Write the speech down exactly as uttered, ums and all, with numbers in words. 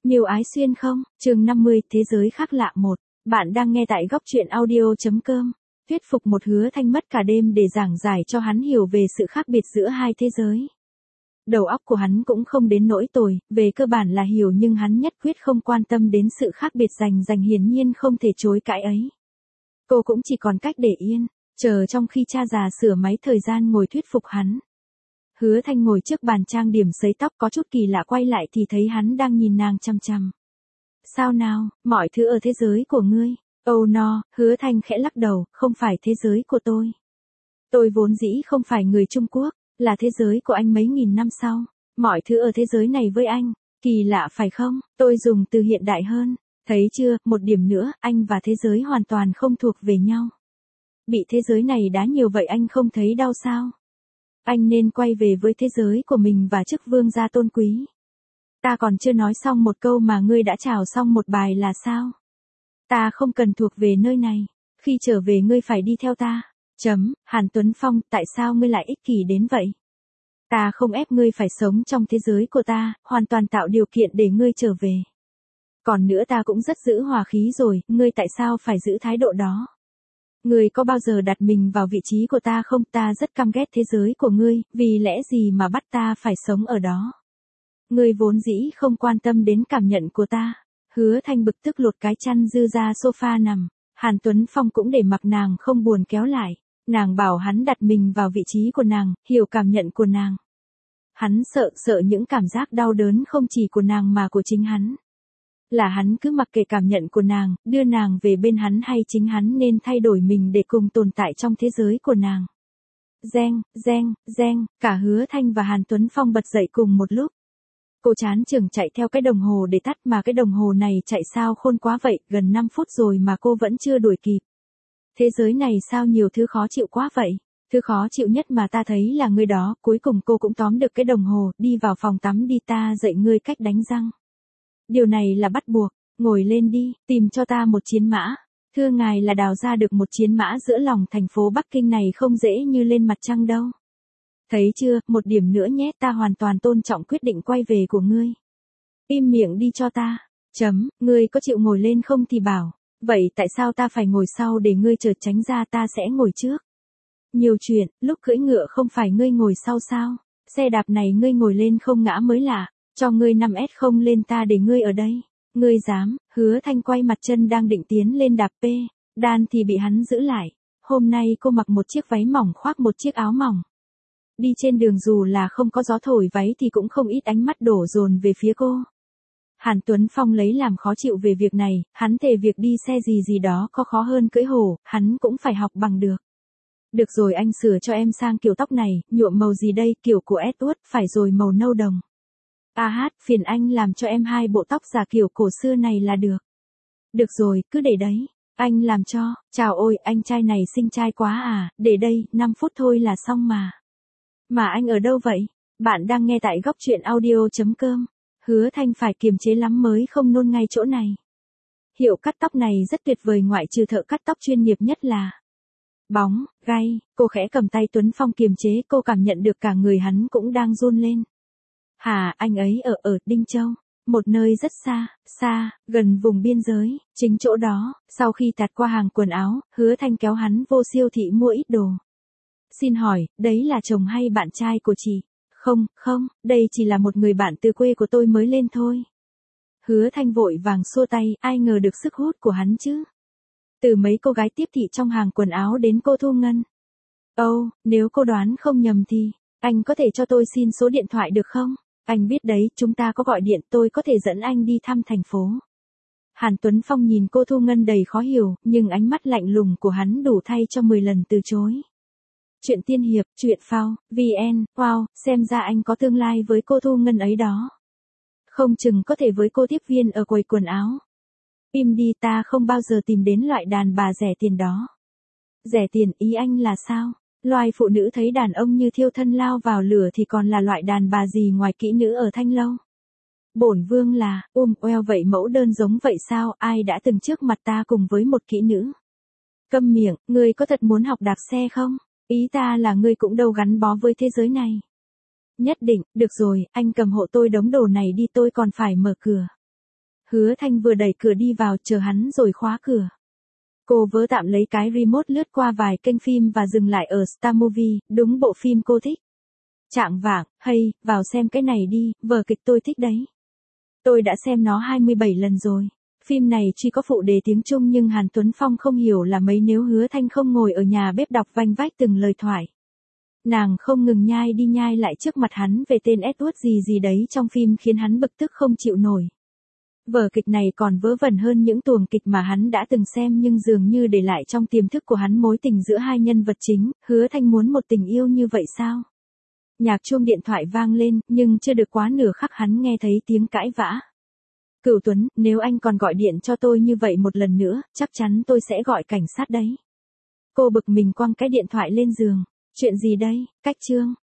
Miêu Ái Xuyên không? Chương năm mươi, Thế giới khác lạ một. Bạn đang nghe tại góc truyện audio.com. Thuyết phục một Hứa Thanh mất cả đêm để giảng giải cho hắn hiểu về sự khác biệt giữa hai thế giới. Đầu óc của hắn cũng không đến nỗi tồi, về cơ bản là hiểu, nhưng hắn nhất quyết không quan tâm đến sự khác biệt rành rành, hiển nhiên không thể chối cãi ấy. Cô cũng chỉ còn cách để yên, chờ trong khi cha già sửa máy thời gian ngồi thuyết phục hắn. Hứa Thanh ngồi trước bàn trang điểm sấy tóc, có chút kỳ lạ, quay lại thì thấy hắn đang nhìn nàng chằm chằm. Sao nào, mọi thứ ở thế giới của ngươi? Oh no, Hứa Thanh khẽ lắc đầu, không phải thế giới của tôi. Tôi vốn dĩ không phải người Trung Quốc, là thế giới của anh mấy nghìn năm sau. Mọi thứ ở thế giới này với anh, kỳ lạ phải không? Tôi dùng từ hiện đại hơn. Thấy chưa, một điểm nữa, anh và thế giới hoàn toàn không thuộc về nhau. Bị thế giới này đá nhiều vậy anh không thấy đau sao? Anh nên quay về với thế giới của mình và chức vương gia tôn quý. Ta còn chưa nói xong một câu mà ngươi đã chào xong một bài là sao? Ta không cần thuộc về nơi này. Khi trở về ngươi phải đi theo ta. Chấm, Hàn Tuấn Phong, tại sao ngươi lại ích kỷ đến vậy? Ta không ép ngươi phải sống trong thế giới của ta, hoàn toàn tạo điều kiện để ngươi trở về. Còn nữa, ta cũng rất giữ hòa khí rồi, ngươi tại sao phải giữ thái độ đó? Ngươi có bao giờ đặt mình vào vị trí của ta không? Ta rất căm ghét thế giới của ngươi, vì lẽ gì mà bắt ta phải sống ở đó? Ngươi vốn dĩ không quan tâm đến cảm nhận của ta. Hứa Thanh bực tức lột cái chăn dư ra sofa nằm. Hàn Tuấn Phong cũng để mặc nàng không buồn kéo lại. Nàng bảo hắn đặt mình vào vị trí của nàng, hiểu cảm nhận của nàng. Hắn sợ, sợ những cảm giác đau đớn không chỉ của nàng mà của chính hắn. Là hắn cứ mặc kệ cảm nhận của nàng, đưa nàng về bên hắn, hay chính hắn nên thay đổi mình để cùng tồn tại trong thế giới của nàng? Reng, reng, reng, cả Hứa Thanh và Hàn Tuấn Phong bật dậy cùng một lúc. Cô chán chừng chạy theo cái đồng hồ để tắt, mà cái đồng hồ này chạy sao khôn quá vậy, gần năm phút rồi mà cô vẫn chưa đuổi kịp. Thế giới này sao nhiều thứ khó chịu quá vậy? Thứ khó chịu nhất mà ta thấy là ngươi đó. Cuối cùng cô cũng tóm được cái đồng hồ, đi vào phòng tắm đi, ta dạy ngươi cách đánh răng. Điều này là bắt buộc, ngồi lên đi, tìm cho ta một chiến mã. Thưa ngài, là đào ra được một chiến mã giữa lòng thành phố Bắc Kinh này không dễ như lên mặt trăng đâu. Thấy chưa, một điểm nữa nhé, ta hoàn toàn tôn trọng quyết định quay về của ngươi. Im miệng đi cho ta. Chấm, ngươi có chịu ngồi lên không thì bảo. Vậy tại sao ta phải ngồi sau để ngươi chợt tránh ra, ta sẽ ngồi trước. Nhiều chuyện, lúc cưỡi ngựa không phải ngươi ngồi sau sao? Xe đạp này ngươi ngồi lên không ngã mới lạ. Cho ngươi năm S không lên, ta để ngươi ở đây. Ngươi dám? Hứa Thanh quay mặt chân đang định tiến lên đạp P. Đan thì bị hắn giữ lại. Hôm nay cô mặc một chiếc váy mỏng khoác một chiếc áo mỏng. Đi trên đường dù là không có gió thổi váy thì cũng không ít ánh mắt đổ dồn về phía cô. Hàn Tuấn Phong lấy làm khó chịu về việc này, hắn thề việc đi xe gì gì đó có khó hơn cưỡi hổ, hắn cũng phải học bằng được. Được rồi, anh sửa cho em sang kiểu tóc này, nhuộm màu gì đây, kiểu của Edward, phải rồi, màu nâu đồng. A hát, phiền anh làm cho em hai bộ tóc giả kiểu cổ xưa này là được. Được rồi, cứ để đấy, anh làm cho. Chào ôi, anh trai này xinh trai quá à, để đây, năm phút thôi là xong mà. Mà anh ở đâu vậy? Bạn đang nghe tại góc truyện audio.com. Hứa Thanh phải kiềm chế lắm mới không nôn ngay chỗ này. Hiệu cắt tóc này rất tuyệt vời, ngoại trừ thợ cắt tóc chuyên nghiệp nhất là bóng, gai. Cô khẽ cầm tay Tuấn Phong kiềm chế, cô cảm nhận được cả người hắn cũng đang run lên. Hà, anh ấy ở ở Đinh Châu, một nơi rất xa, xa, gần vùng biên giới, chính chỗ đó. Sau khi tạt qua hàng quần áo, Hứa Thanh kéo hắn vô siêu thị mua ít đồ. Xin hỏi, đấy là chồng hay bạn trai của chị? Không, không, đây chỉ là một người bạn từ quê của tôi mới lên thôi. Hứa Thanh vội vàng xua tay, ai ngờ được sức hút của hắn chứ. Từ mấy cô gái tiếp thị trong hàng quần áo đến cô Thu Ngân. Ồ, oh, nếu cô đoán không nhầm thì, anh có thể cho tôi xin số điện thoại được không? Anh biết đấy, chúng ta có gọi điện, tôi có thể dẫn anh đi thăm thành phố. Hàn Tuấn Phong nhìn cô Thu Ngân đầy khó hiểu, nhưng ánh mắt lạnh lùng của hắn đủ thay cho mười lần từ chối. Chuyện tiên hiệp, chuyện phao, vn, wow, xem ra anh có tương lai với cô Thu Ngân ấy đó. Không chừng có thể với cô tiếp viên ở quầy quần áo. Im đi, ta không bao giờ tìm đến loại đàn bà rẻ tiền đó. Rẻ tiền, ý anh là sao? Loài phụ nữ thấy đàn ông như thiêu thân lao vào lửa thì còn là loại đàn bà gì ngoài kỹ nữ ở Thanh Lâu? Bổn vương là, um, oeo vậy, mẫu đơn giống vậy sao, ai đã từng trước mặt ta cùng với một kỹ nữ? Câm miệng, ngươi có thật muốn học đạp xe không? Ý ta là ngươi cũng đâu gắn bó với thế giới này. Nhất định, được rồi, anh cầm hộ tôi đống đồ này đi, tôi còn phải mở cửa. Hứa Thanh vừa đẩy cửa đi vào chờ hắn rồi khóa cửa. Cô vớ tạm lấy cái remote lướt qua vài kênh phim và dừng lại ở Star Movie, đúng bộ phim cô thích. Trạng vạng, hay, vào xem cái này đi, vở kịch tôi thích đấy. Tôi đã xem nó hai mươi bảy lần rồi. Phim này chỉ có phụ đề tiếng Trung nhưng Hàn Tuấn Phong không hiểu là mấy nếu Hứa Thanh không ngồi ở nhà bếp đọc vanh vách từng lời thoại. Nàng không ngừng nhai đi nhai lại trước mặt hắn về tên Edward gì gì đấy trong phim khiến hắn bực tức không chịu nổi. Vở kịch này còn vớ vẩn hơn những tuồng kịch mà hắn đã từng xem nhưng dường như để lại trong tiềm thức của hắn mối tình giữa hai nhân vật chính, Hứa Thanh muốn một tình yêu như vậy sao? Nhạc chuông điện thoại vang lên, nhưng chưa được quá nửa khắc hắn nghe thấy tiếng cãi vã. Cửu Tuấn, nếu anh còn gọi điện cho tôi như vậy một lần nữa, chắc chắn tôi sẽ gọi cảnh sát đấy. Cô bực mình quăng cái điện thoại lên giường. Chuyện gì đây, Cách Trương?